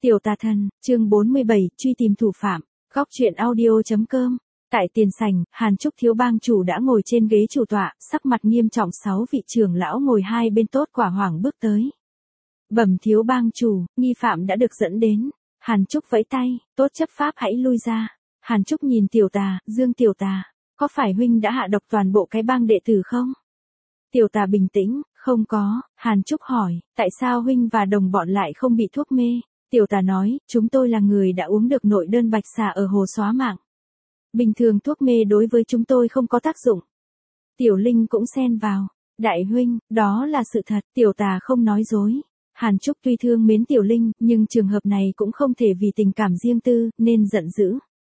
Tiểu tà thần, chương 47, truy tìm thủ phạm, góc truyện audio.com. Tại tiền sảnh, Hàn Trúc thiếu bang chủ đã ngồi trên ghế chủ tọa, sắc mặt nghiêm trọng, 6 vị trưởng lão ngồi hai bên tốt quả hoảng bước tới. Bẩm thiếu bang chủ, nghi phạm đã được dẫn đến. Hàn Trúc vẫy tay, tốt chấp pháp hãy lui ra. Hàn Trúc nhìn tiểu tà, Dương tiểu tà, có phải huynh đã hạ độc toàn bộ cái bang đệ tử không? Tiểu tà bình tĩnh, không có. Hàn Trúc hỏi, tại sao huynh và đồng bọn lại không bị thuốc mê? Tiểu tà nói, chúng tôi là người đã uống được nội đơn bạch xà ở hồ xóa mạng. Bình thường thuốc mê đối với chúng tôi không có tác dụng. Tiểu Linh cũng xen vào, đại huynh, đó là sự thật. Tiểu tà không nói dối. Hàn Trúc tuy thương mến Tiểu Linh, nhưng trường hợp này cũng không thể vì tình cảm riêng tư, nên giận dữ.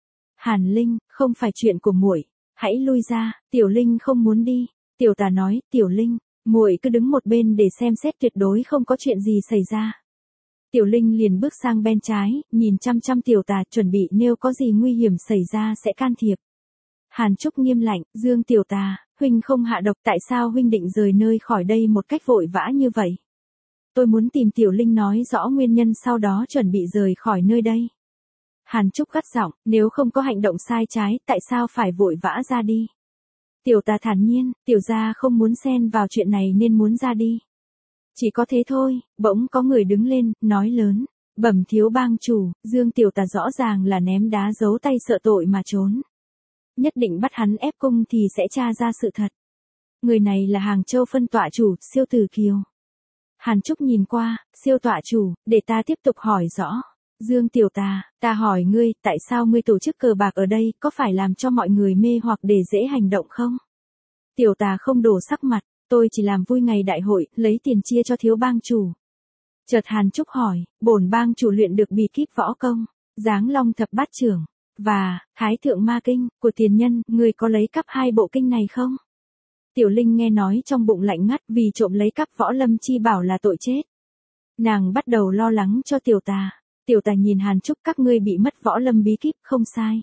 Hàn Linh, không phải chuyện của muội, hãy lui ra. Tiểu Linh không muốn đi. Tiểu tà nói, Tiểu Linh, muội cứ đứng một bên để xem xét, tuyệt đối không có chuyện gì xảy ra. Tiểu Linh liền bước sang bên trái, nhìn chăm chăm tiểu tà, chuẩn bị nếu có gì nguy hiểm xảy ra sẽ can thiệp. Hàn Trúc nghiêm lạnh, Dương tiểu tà, huynh không hạ độc, tại sao huynh định rời nơi khỏi đây một cách vội vã như vậy? Tôi muốn tìm Tiểu Linh nói rõ nguyên nhân, sau đó chuẩn bị rời khỏi nơi đây. Hàn Trúc gắt giọng, nếu không có hành động sai trái, tại sao phải vội vã ra đi? Tiểu tà thản nhiên, tiểu gia không muốn xen vào chuyện này nên muốn ra đi. Chỉ có thế thôi. Bỗng có người đứng lên, nói lớn, bẩm thiếu bang chủ, Dương tiểu tà rõ ràng là ném đá giấu tay sợ tội mà trốn. Nhất định bắt hắn ép cung thì sẽ tra ra sự thật. Người này là Hàng Châu phân tọa chủ, Siêu Tử Kiều. Hàn Trúc nhìn qua, Siêu tọa chủ, để ta tiếp tục hỏi rõ. Dương tiểu tà, ta hỏi ngươi, tại sao ngươi tổ chức cờ bạc ở đây, có phải làm cho mọi người mê hoặc để dễ hành động không? Tiểu tà không đổ sắc mặt, tôi chỉ làm vui ngày đại hội, lấy tiền chia cho thiếu bang chủ. Chợt Hàn Trúc hỏi, bổn bang chủ luyện được bí kíp võ công, Giáng Long thập bát trưởng, và Thái thượng ma kinh, của tiền nhân, ngươi có lấy cắp hai bộ kinh này không? Tiểu Linh nghe nói trong bụng lạnh ngắt, vì trộm lấy cắp võ lâm chi bảo là tội chết. Nàng bắt đầu lo lắng cho tiểu tà. Tiểu tà nhìn Hàn Trúc, các ngươi bị mất võ lâm bí kíp, không sai.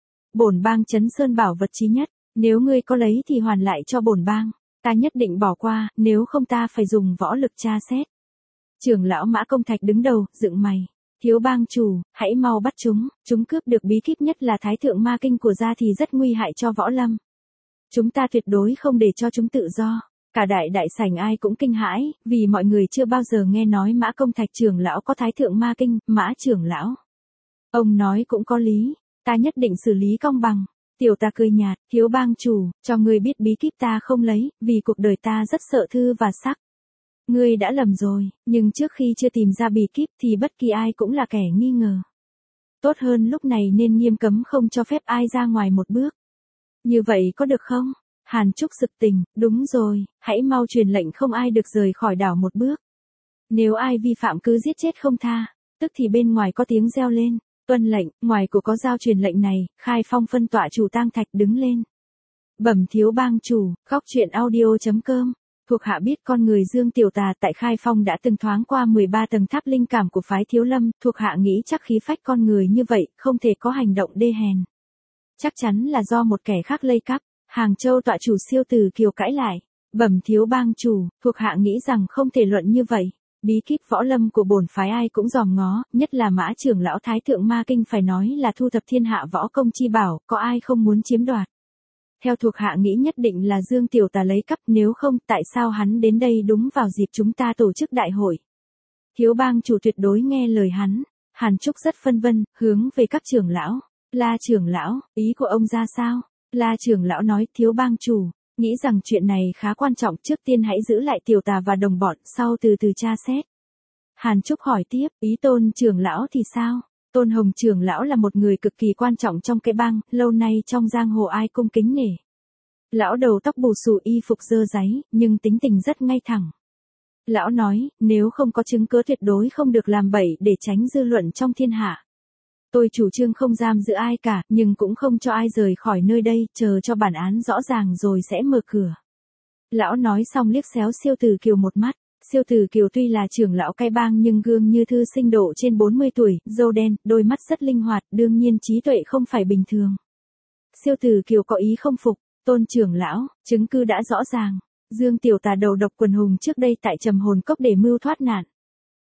Bổn bang Trấn Sơn bảo vật chí nhất, nếu ngươi có lấy thì hoàn lại cho bổn bang. Ta nhất định bỏ qua, nếu không ta phải dùng võ lực tra xét. Trưởng lão Mã Công Thạch đứng đầu, dựng mày. Thiếu bang chủ, hãy mau bắt chúng cướp được bí kíp, nhất là Thái thượng ma kinh của gia thì rất nguy hại cho võ lâm. Chúng ta tuyệt đối không để cho chúng tự do. Cả đại sảnh ai cũng kinh hãi, vì mọi người chưa bao giờ nghe nói Mã Công Thạch trưởng lão có Thái thượng ma kinh. Mã trưởng lão, ông nói cũng có lý, ta nhất định xử lý công bằng. Tiểu tà cười nhạt, thiếu bang chủ, cho ngươi biết bí kíp ta không lấy, vì cuộc đời ta rất sợ thư và sắc. Ngươi đã lầm rồi, nhưng trước khi chưa tìm ra bí kíp thì bất kỳ ai cũng là kẻ nghi ngờ. Tốt hơn lúc này nên nghiêm cấm không cho phép ai ra ngoài một bước. Như vậy có được không? Hàn Trúc sực tỉnh, đúng rồi, hãy mau truyền lệnh không ai được rời khỏi đảo một bước. Nếu ai vi phạm cứ giết chết không tha. Tức thì bên ngoài có tiếng reo lên. Tuân lệnh, ngoài của có giao truyền lệnh này, Khai Phong phân tọa chủ Tang Thạch đứng lên. Bẩm thiếu bang chủ, góc truyện audio.com. Thuộc hạ biết con người Dương tiểu tà tại Khai Phong đã từng thoáng qua 13 tầng tháp linh cảm của phái Thiếu Lâm, thuộc hạ nghĩ chắc khí phách con người như vậy, không thể có hành động đê hèn. Chắc chắn là do một kẻ khác lây cắp. Hàng Châu tọa chủ Siêu Tử Kiều cãi lại. Bẩm thiếu bang chủ, thuộc hạ nghĩ rằng không thể luận như vậy. Bí kíp võ lâm của bổn phái ai cũng dòm ngó, nhất là Mã trưởng lão Thái thượng ma kinh phải nói là thu thập thiên hạ võ công chi bảo, có ai không muốn chiếm đoạt. Theo thuộc hạ nghĩ nhất định là Dương tiểu tà lấy cắp, nếu không tại sao hắn đến đây đúng vào dịp chúng ta tổ chức đại hội. Thiếu bang chủ tuyệt đối nghe lời hắn. Hàn Trúc rất phân vân, hướng về các trưởng lão. La trưởng lão, ý của ông ra sao? La trưởng lão nói, thiếu bang chủ, nghĩ rằng chuyện này khá quan trọng, trước tiên hãy giữ lại tiểu tà và đồng bọn, sau từ từ tra xét. Hàn Trúc hỏi tiếp, ý Tôn trưởng lão thì sao? Tôn Hồng trưởng lão là một người cực kỳ quan trọng trong cái bang, lâu nay trong giang hồ ai cung kính nể. Lão đầu tóc bù xù, y phục dơ dáy, nhưng tính tình rất ngay thẳng. Lão nói, nếu không có chứng cứ tuyệt đối không được làm bậy để tránh dư luận trong thiên hạ. Tôi chủ trương không giam giữ ai cả, nhưng cũng không cho ai rời khỏi nơi đây, chờ cho bản án rõ ràng rồi sẽ mở cửa. Lão nói xong liếc xéo Siêu Tử Kiều một mắt. Siêu Tử Kiều tuy là trưởng lão cái bang nhưng gương như thư sinh độ trên 40 tuổi, râu đen, đôi mắt rất linh hoạt, đương nhiên trí tuệ không phải bình thường. Siêu Tử Kiều có ý không phục, Tôn trưởng lão, chứng cứ đã rõ ràng. Dương tiểu tà đầu độc quần hùng trước đây tại Trầm Hồn Cốc để mưu thoát nạn.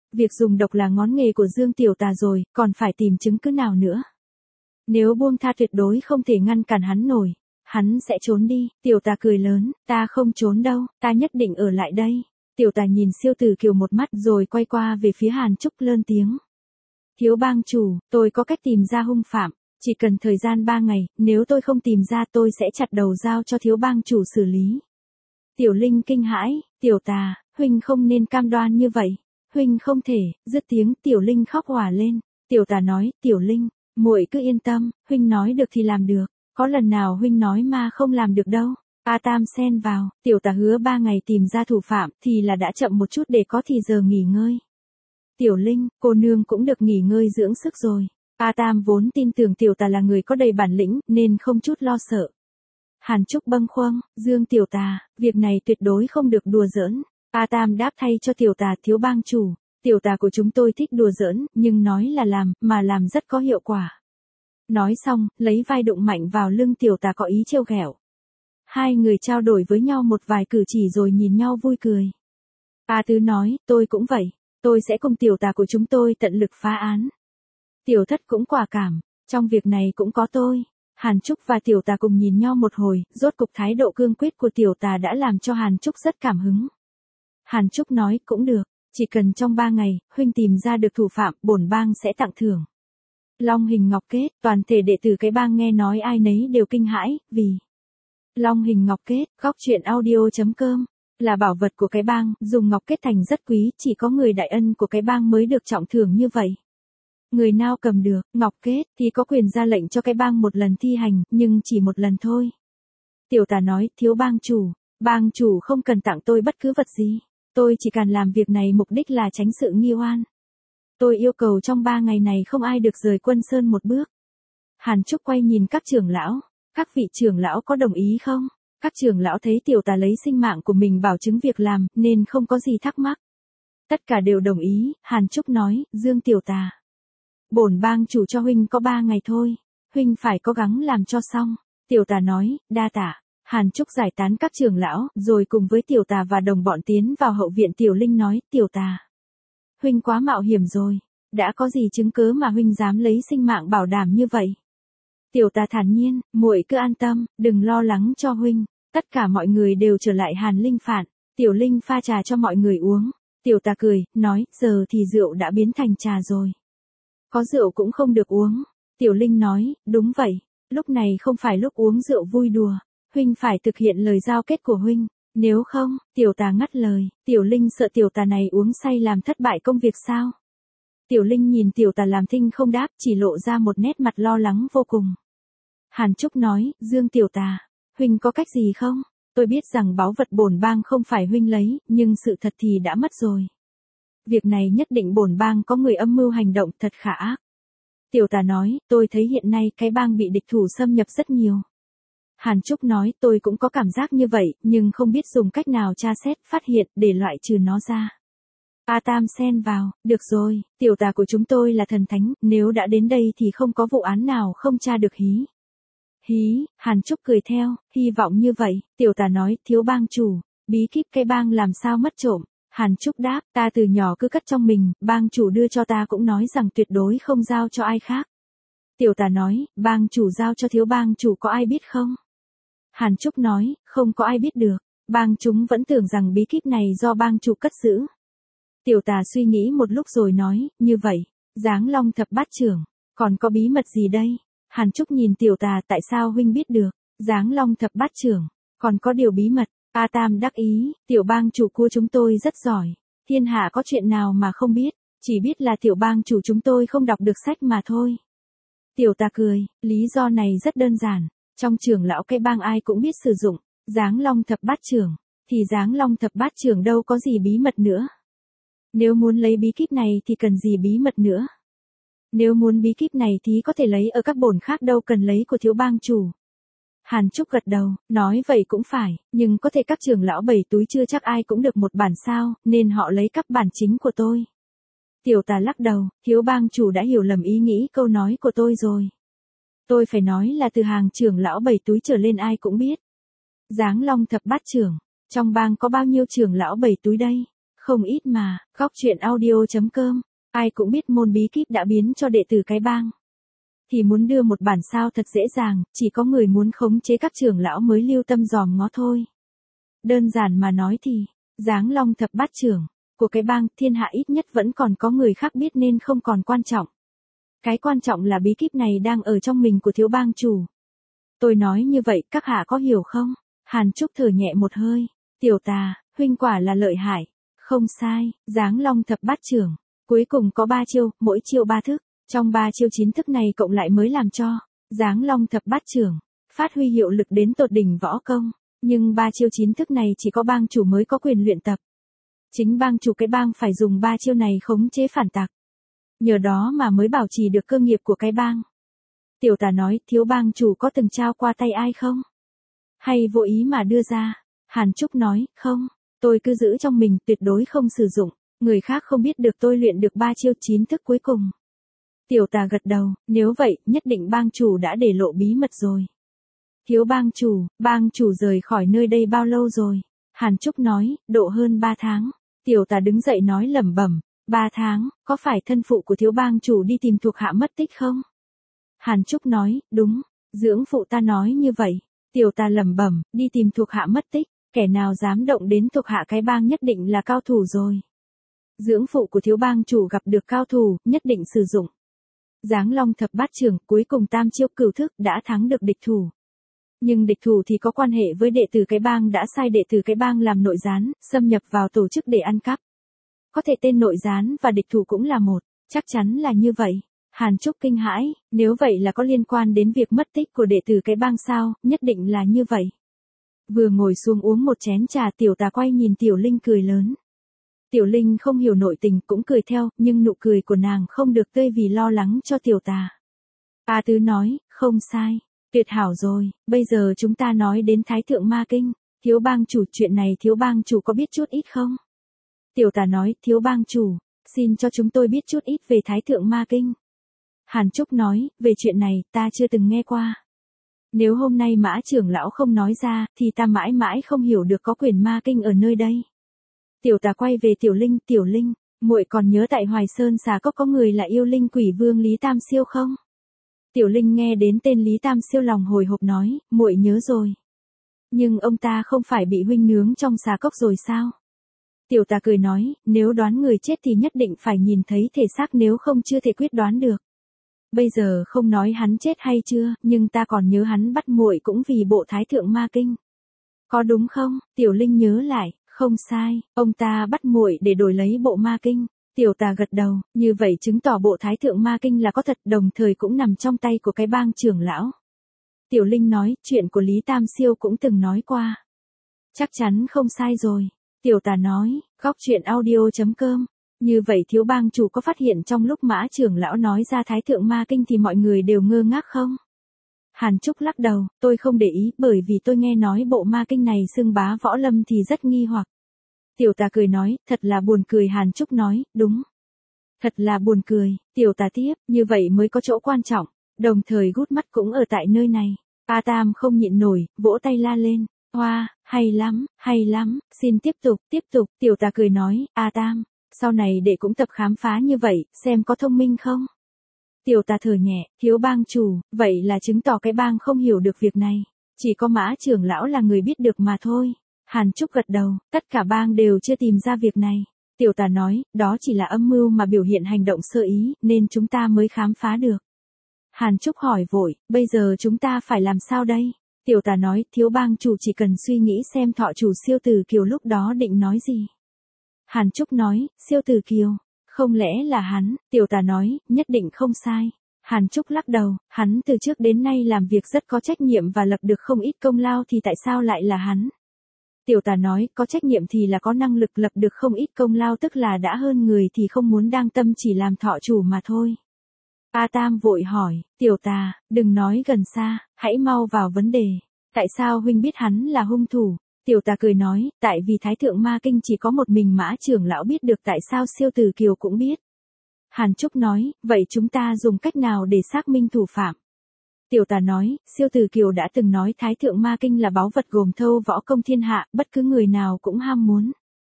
Việc dùng độc là ngón nghề của Dương Tiểu Tà rồi, còn phải tìm chứng cứ nào nữa. Nếu buông tha tuyệt đối không thể ngăn cản hắn nổi. Hắn sẽ trốn đi. Tiểu Tà cười lớn, ta không trốn đâu, ta nhất định ở lại đây. Tiểu Tà nhìn Siêu Tử Kiều một mắt rồi quay qua về phía Hàn Trúc lớn tiếng. Thiếu bang chủ, tôi có cách tìm ra hung phạm. Chỉ cần thời gian 3 ngày, nếu tôi không tìm ra tôi sẽ chặt đầu giao cho thiếu bang chủ xử lý. Tiểu Linh kinh hãi, Tiểu Tà, huynh không nên cam đoan như vậy. Huynh không thể, dứt tiếng Tiểu Linh khóc òa lên. Tiểu Tà nói, Tiểu Linh, muội cứ yên tâm, huynh nói được thì làm được. Có lần nào huynh nói mà không làm được đâu. A Tam xen vào, Tiểu Tà hứa 3 ngày tìm ra thủ phạm thì là đã chậm một chút để có thì giờ nghỉ ngơi. Tiểu Linh, cô nương cũng được nghỉ ngơi dưỡng sức rồi. A Tam vốn tin tưởng Tiểu Tà là người có đầy bản lĩnh nên không chút lo sợ. Hàn Trúc bâng khuâng, Dương Tiểu Tà, việc này tuyệt đối không được đùa giỡn. A Tam đáp thay cho Tiểu Tà, thiếu bang chủ. Tiểu Tà của chúng tôi thích đùa giỡn, nhưng nói là làm, mà làm rất có hiệu quả. Nói xong, lấy vai đụng mạnh vào lưng Tiểu Tà có ý trêu ghẹo. Hai người trao đổi với nhau một vài cử chỉ rồi nhìn nhau vui cười. A Tứ nói, tôi cũng vậy. Tôi sẽ cùng Tiểu Tà của chúng tôi tận lực phá án. Tiểu Thất cũng quả cảm, trong việc này cũng có tôi. Hàn Trúc và Tiểu Tà cùng nhìn nhau một hồi, rốt cục thái độ cương quyết của Tiểu Tà đã làm cho Hàn Trúc rất cảm hứng. Hàn Trúc nói, cũng được, chỉ cần trong 3 ngày, huynh tìm ra được thủ phạm, bổn bang sẽ tặng thưởng. Long hình ngọc kết, toàn thể đệ tử cái bang nghe nói ai nấy đều kinh hãi, vì Long hình ngọc kết, góc truyện audio.com, là bảo vật của cái bang, dùng ngọc kết thành rất quý, chỉ có người đại ân của cái bang mới được trọng thưởng như vậy. Người nào cầm được, ngọc kết, thì có quyền ra lệnh cho cái bang một lần thi hành, nhưng chỉ một lần thôi. Tiểu Tà nói, thiếu bang chủ không cần tặng tôi bất cứ vật gì. Tôi chỉ cần làm việc này mục đích là tránh sự nghi oan. Tôi yêu cầu trong 3 ngày này không ai được rời Quân Sơn một bước. Hàn Trúc quay nhìn các trưởng lão, các vị trưởng lão có đồng ý không? Các trưởng lão thấy Tiểu Tà lấy sinh mạng của mình bảo chứng việc làm, nên không có gì thắc mắc. Tất cả đều đồng ý, Hàn Trúc nói, Dương Tiểu Tà. Bổn bang chủ cho huynh có 3 ngày thôi, huynh phải cố gắng làm cho xong. Tiểu Tà nói, đa tạ. Hàn Trúc giải tán các trưởng lão, rồi cùng với Tiểu Tà và đồng bọn tiến vào hậu viện. Tiểu Linh nói, Tiểu Tà, huynh quá mạo hiểm rồi, đã có gì chứng cớ mà huynh dám lấy sinh mạng bảo đảm như vậy? Tiểu Tà thản nhiên, muội cứ an tâm, đừng lo lắng cho huynh. Tất cả mọi người đều trở lại Hàn Linh Phạn. Tiểu Linh pha trà cho mọi người uống. Tiểu Tà cười, nói, giờ thì rượu đã biến thành trà rồi. Có rượu cũng không được uống. Tiểu Linh nói, đúng vậy, lúc này không phải lúc uống rượu vui đùa. Huynh phải thực hiện lời giao kết của huynh. Nếu không, Tiểu Tà ngắt lời. Tiểu Linh sợ Tiểu Tà này uống say làm thất bại công việc sao? Tiểu Linh nhìn Tiểu Tà làm thinh không đáp, chỉ lộ ra một nét mặt lo lắng vô cùng. Hàn Trúc nói, Dương Tiểu Tà, huynh có cách gì không? Tôi biết rằng báu vật bổn bang không phải huynh lấy, nhưng sự thật thì đã mất rồi. Việc này nhất định bổn bang có người âm mưu hành động thật khả ác. Tiểu Tà nói, tôi thấy hiện nay cái bang bị địch thủ xâm nhập rất nhiều. Hàn Trúc nói, tôi cũng có cảm giác như vậy, nhưng không biết dùng cách nào tra xét, phát hiện, để loại trừ nó ra. A Tam xen vào, được rồi, Tiểu Tà của chúng tôi là thần thánh, nếu đã đến đây thì không có vụ án nào không tra được hí. Hí, Hàn Trúc cười theo, hy vọng như vậy. Tiểu Tà nói, thiếu bang chủ, bí kíp cái bang làm sao mất trộm? Hàn Trúc đáp, ta từ nhỏ cứ cất trong mình, bang chủ đưa cho ta cũng nói rằng tuyệt đối không giao cho ai khác. Tiểu Tà nói, bang chủ giao cho thiếu bang chủ có ai biết không? Hàn Trúc nói, không có ai biết được, bang chúng vẫn tưởng rằng bí kíp này do bang chủ cất giữ. Tiểu Tà suy nghĩ một lúc rồi nói, như vậy, Giáng Long thập bát trưởng, còn có bí mật gì đây? Hàn Trúc nhìn Tiểu Tà, tại sao huynh biết được? Giáng Long thập bát trưởng, còn có điều bí mật. A Tam đắc ý, tiểu bang chủ của chúng tôi rất giỏi. Thiên hạ có chuyện nào mà không biết, chỉ biết là tiểu bang chủ chúng tôi không đọc được sách mà thôi. Tiểu Tà cười, lý do này rất đơn giản. Trong trưởng lão cái bang ai cũng biết sử dụng Giáng Long thập bát trưởng, thì Giáng Long thập bát trưởng đâu có gì bí mật nữa. Nếu muốn lấy bí kíp này thì cần gì bí mật nữa. Nếu muốn bí kíp này thì có thể lấy ở các bổn khác, đâu cần lấy của thiếu bang chủ. Hàn Trúc gật đầu, nói vậy cũng phải, nhưng có thể các trưởng lão 7 túi chưa chắc ai cũng được một bản sao, nên họ lấy các bản chính của tôi. Tiểu Tà lắc đầu, thiếu bang chủ đã hiểu lầm ý nghĩ câu nói của tôi rồi. Tôi phải nói là từ hàng trưởng lão 7 túi trở lên ai cũng biết. Giáng Long thập bát trưởng, trong bang có bao nhiêu trưởng lão 7 túi đây? Không ít mà, góc chuyện audio.com. Ai cũng biết môn bí kíp đã biến cho đệ tử cái bang. Thì muốn đưa một bản sao thật dễ dàng, chỉ có người muốn khống chế các trưởng lão mới lưu tâm dòm ngó thôi. Đơn giản mà nói thì, Giáng Long thập bát trưởng của cái bang thiên hạ ít nhất vẫn còn có người khác biết nên không còn quan trọng. Cái quan trọng là bí kíp này đang ở trong mình của thiếu bang chủ. Tôi nói như vậy các hạ có hiểu không? Hàn Trúc thở nhẹ một hơi. Tiểu Tà, huynh quả là lợi hại. Không sai, Giáng Long thập bát trưởng. Cuối cùng có 3 chiêu, mỗi chiêu 3 thức. Trong 3 chiêu 9 thức này cộng lại mới làm cho Giáng Long thập bát trưởng phát huy hiệu lực đến tột đỉnh võ công. Nhưng 3 chiêu 9 thức này chỉ có bang chủ mới có quyền luyện tập. Chính bang chủ cái bang phải dùng 3 chiêu này khống chế phản tặc. Nhờ đó mà mới bảo trì được cơ nghiệp của cái bang. Tiểu Tà nói, thiếu bang chủ có từng trao qua tay ai không? Hay vô ý mà đưa ra? Hàn Trúc nói, không, tôi cứ giữ trong mình, tuyệt đối không sử dụng. Người khác không biết được tôi luyện được 3 chiêu 9 thức cuối cùng. Tiểu Tà gật đầu, nếu vậy, nhất định bang chủ đã để lộ bí mật rồi. Thiếu bang chủ rời khỏi nơi đây bao lâu rồi? Hàn Trúc nói, độ hơn 3 tháng. Tiểu Tà đứng dậy nói lẩm bẩm, 3 tháng, có phải thân phụ của thiếu bang chủ đi tìm thuộc hạ mất tích không? Hàn Trúc nói, đúng, dưỡng phụ ta nói như vậy. Tiểu Tà lẩm bẩm, đi tìm thuộc hạ mất tích, kẻ nào dám động đến thuộc hạ cái bang nhất định là cao thủ rồi. Dưỡng phụ của thiếu bang chủ gặp được cao thủ, nhất định sử dụng Giáng Long thập bát trưởng, cuối cùng tam chiêu cửu thức đã thắng được địch thủ. Nhưng địch thủ thì có quan hệ với đệ tử cái bang đã sai đệ tử cái bang làm nội gián, xâm nhập vào tổ chức để ăn cắp. Có thể tên nội gián và địch thủ cũng là một, chắc chắn là như vậy. Hàn Trúc kinh hãi, nếu vậy là có liên quan đến việc mất tích của đệ tử cái bang sao, nhất định là như vậy. Vừa ngồi xuống uống một chén trà Tiểu Tà quay nhìn Tiểu Linh cười lớn. Tiểu Linh không hiểu nội tình cũng cười theo, nhưng nụ cười của nàng không được tươi vì lo lắng cho Tiểu Tà. A Tứ nói, không sai, tuyệt hảo rồi, bây giờ chúng ta nói đến Thái Thượng Ma Kinh. Thiếu bang chủ, chuyện này thiếu bang chủ có biết chút ít không? Tiểu Tà nói, thiếu bang chủ, xin cho chúng tôi biết chút ít về Thái Thượng Ma Kinh. Hàn Trúc nói, về chuyện này, ta chưa từng nghe qua. Nếu hôm nay Mã trưởng lão không nói ra, thì ta mãi mãi không hiểu được có quyển Ma Kinh ở nơi đây. Tiểu Tà quay về Tiểu Linh, muội còn nhớ tại Hoài Sơn Xà Cốc có người là yêu linh quỷ vương Lý Tam Siêu không? Tiểu Linh nghe đến tên Lý Tam Siêu lòng hồi hộp nói, muội nhớ rồi. Nhưng ông ta không phải bị huynh nướng trong xà cốc rồi sao? Tiểu Tà cười nói, nếu đoán người chết thì nhất định phải nhìn thấy thể xác, nếu không chưa thể quyết đoán được. Bây giờ không nói hắn chết hay chưa, nhưng ta còn nhớ hắn bắt muội cũng vì bộ Thái Thượng Ma Kinh. Có đúng không? Tiểu Linh nhớ lại, không sai, ông ta bắt muội để đổi lấy bộ Ma Kinh. Tiểu Tà gật đầu, như vậy chứng tỏ bộ Thái Thượng Ma Kinh là có thật, đồng thời cũng nằm trong tay của cái bang trưởng lão. Tiểu Linh nói, chuyện của Lý Tam Siêu cũng từng nói qua. Chắc chắn không sai rồi. Tiểu Tà nói, góc chuyện audio.com. Như vậy thiếu bang chủ có phát hiện trong lúc Mã trưởng lão nói ra Thái Thượng Ma Kinh thì mọi người đều ngơ ngác không? Hàn Trúc lắc đầu, tôi không để ý, bởi vì tôi nghe nói bộ Ma Kinh này xưng bá võ lâm thì rất nghi hoặc. Tiểu Tà cười nói, thật là buồn cười. Hàn Trúc nói, đúng. Thật là buồn cười. Tiểu Tà tiếp, như vậy mới có chỗ quan trọng. Đồng thời Gút Mắt cũng ở tại nơi này. A Tam không nhịn nổi, vỗ tay la lên. Hoa, hay lắm, xin tiếp tục. Tiểu Tà cười nói, A Tam, sau này đệ cũng tập khám phá như vậy, xem có thông minh không? Tiểu Tà thở nhẹ, thiếu bang chủ, vậy là chứng tỏ cái bang không hiểu được việc này. Chỉ có Mã trưởng lão là người biết được mà thôi. Hàn Trúc gật đầu, tất cả bang đều chưa tìm ra việc này. Tiểu Tà nói, đó chỉ là âm mưu mà biểu hiện hành động sơ ý, nên chúng ta mới khám phá được. Hàn Trúc hỏi vội, bây giờ chúng ta phải làm sao đây? Tiểu Tà nói, thiếu bang chủ chỉ cần suy nghĩ xem thọ chủ Siêu Tử Kiều lúc đó định nói gì. Hàn Trúc nói, Siêu Tử Kiều, không lẽ là hắn? Tiểu Tà nói, nhất định không sai. Hàn Trúc lắc đầu, hắn từ trước đến nay làm việc rất có trách nhiệm và lập được không ít công lao thì tại sao lại là hắn? Tiểu Tà nói, có trách nhiệm thì là có năng lực, lập được không ít công lao tức là đã hơn người thì không muốn đang tâm chỉ làm thọ chủ mà thôi. A Tam vội hỏi, Tiểu Tà, đừng nói gần xa, hãy mau vào vấn đề. Tại sao huynh biết hắn là hung thủ? Tiểu Tà cười nói, tại vì Thái Thượng Ma Kinh chỉ có một mình Mã trưởng lão biết được, tại sao Siêu Tử Kiều cũng biết. Hàn Trúc nói, vậy chúng ta dùng cách nào để xác minh thủ phạm? Tiểu Tà nói, Siêu Tử Kiều đã từng nói Thái Thượng Ma Kinh là báu vật gồm thâu võ công thiên hạ, bất cứ người nào cũng ham muốn.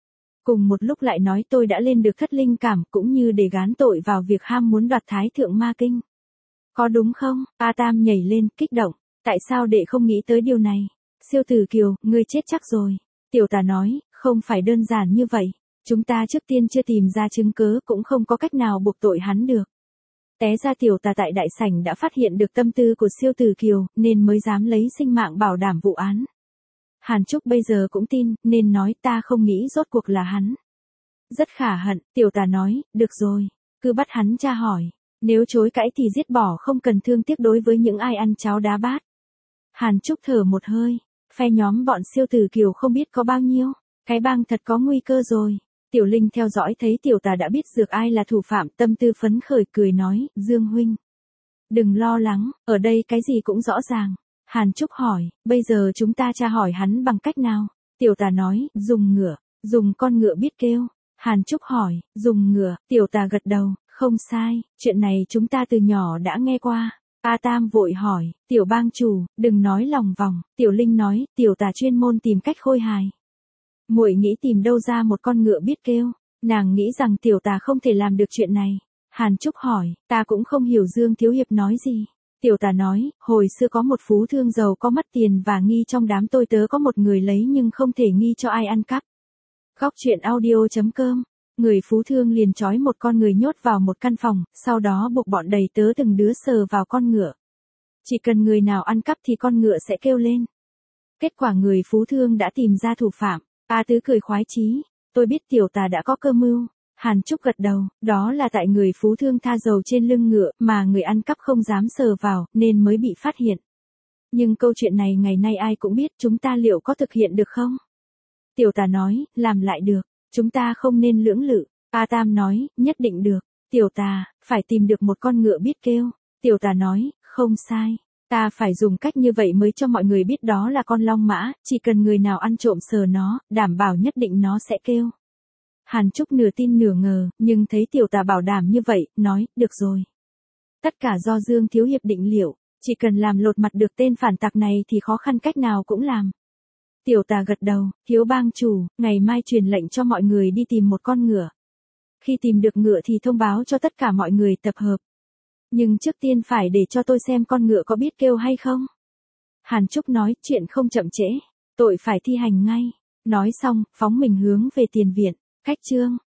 Cùng một lúc lại nói tôi đã lên được thất linh cảm cũng như để gán tội vào việc ham muốn đoạt thái thượng ma kinh. Có đúng không? A Tam nhảy lên, kích động. Tại sao đệ không nghĩ tới điều này? Siêu Tử Kiều, ngươi chết chắc rồi. Tiểu Tà nói, không phải đơn giản như vậy. Chúng ta trước tiên chưa tìm ra chứng cứ cũng không có cách nào buộc tội hắn được. Té ra Tiểu Tà tại đại sảnh đã phát hiện được tâm tư của Siêu Tử Kiều, nên mới dám lấy sinh mạng bảo đảm vụ án. Hàn Trúc bây giờ cũng tin, nên nói ta không nghĩ rốt cuộc là hắn. Rất khả hận, Tiểu Tà nói, được rồi, cứ bắt hắn tra hỏi. Nếu chối cãi thì giết bỏ, không cần thương tiếc đối với những ai ăn cháo đá bát. Hàn Trúc thở một hơi, phe nhóm bọn Siêu Tử Kiều không biết có bao nhiêu, cái bang thật có nguy cơ rồi. Tiểu Linh theo dõi thấy Tiểu Tà đã biết được ai là thủ phạm, tâm tư phấn khởi cười nói, Dương huynh. Đừng lo lắng, ở đây cái gì cũng rõ ràng. Hàn Trúc hỏi, bây giờ chúng ta tra hỏi hắn bằng cách nào? Tiểu Tà nói, dùng ngựa, dùng con ngựa biết kêu. Hàn Trúc hỏi, dùng ngựa, Tiểu Tà gật đầu, không sai, chuyện này chúng ta từ nhỏ đã nghe qua. A Tam vội hỏi, Tiểu bang chủ, đừng nói lòng vòng. Tiểu Linh nói, Tiểu Tà chuyên môn tìm cách khôi hài. Muội nghĩ tìm đâu ra một con ngựa biết kêu, nàng nghĩ rằng Tiểu Tà không thể làm được chuyện này. Hàn Trúc hỏi, ta cũng không hiểu Dương Thiếu Hiệp nói gì. Tiểu Tà nói, hồi xưa có một phú thương giàu có mất tiền và nghi trong đám tôi tớ có một người lấy nhưng không thể nghi cho ai ăn cắp. Góc truyện audio.com. Người phú thương liền trói một con người nhốt vào một căn phòng, sau đó buộc bọn đầy tớ từng đứa sờ vào con ngựa. Chỉ cần người nào ăn cắp thì con ngựa sẽ kêu lên. Kết quả người phú thương đã tìm ra thủ phạm. A Tứ cười khoái chí, tôi biết Tiểu Tà đã có cơ mưu. Hàn Trúc gật đầu, đó là tại người phú thương tha dầu trên lưng ngựa mà người ăn cắp không dám sờ vào, nên mới bị phát hiện. Nhưng câu chuyện này ngày nay ai cũng biết, chúng ta liệu có thực hiện được không? Tiểu Tà nói, làm lại được, chúng ta không nên lưỡng lự. A Tam nói, nhất định được. Tiểu Tà, phải tìm được một con ngựa biết kêu. Tiểu Tà nói, không sai. Ta phải dùng cách như vậy mới cho mọi người biết đó là con long mã, chỉ cần người nào ăn trộm sờ nó, đảm bảo nhất định nó sẽ kêu. Hàn Trúc nửa tin nửa ngờ, nhưng thấy Tiểu Tà bảo đảm như vậy, nói, được rồi. Tất cả do Dương Thiếu Hiệp định liệu, chỉ cần làm lột mặt được tên phản tặc này thì khó khăn cách nào cũng làm. Tiểu Tà gật đầu, Thiếu bang chủ, ngày mai truyền lệnh cho mọi người đi tìm một con ngựa. Khi tìm được ngựa thì thông báo cho tất cả mọi người tập hợp. Nhưng trước tiên phải để cho tôi xem con ngựa có biết kêu hay không. Hàn Trúc nói, chuyện không chậm trễ, tội phải thi hành ngay. Nói xong, phóng mình hướng về tiền viện. Khách chương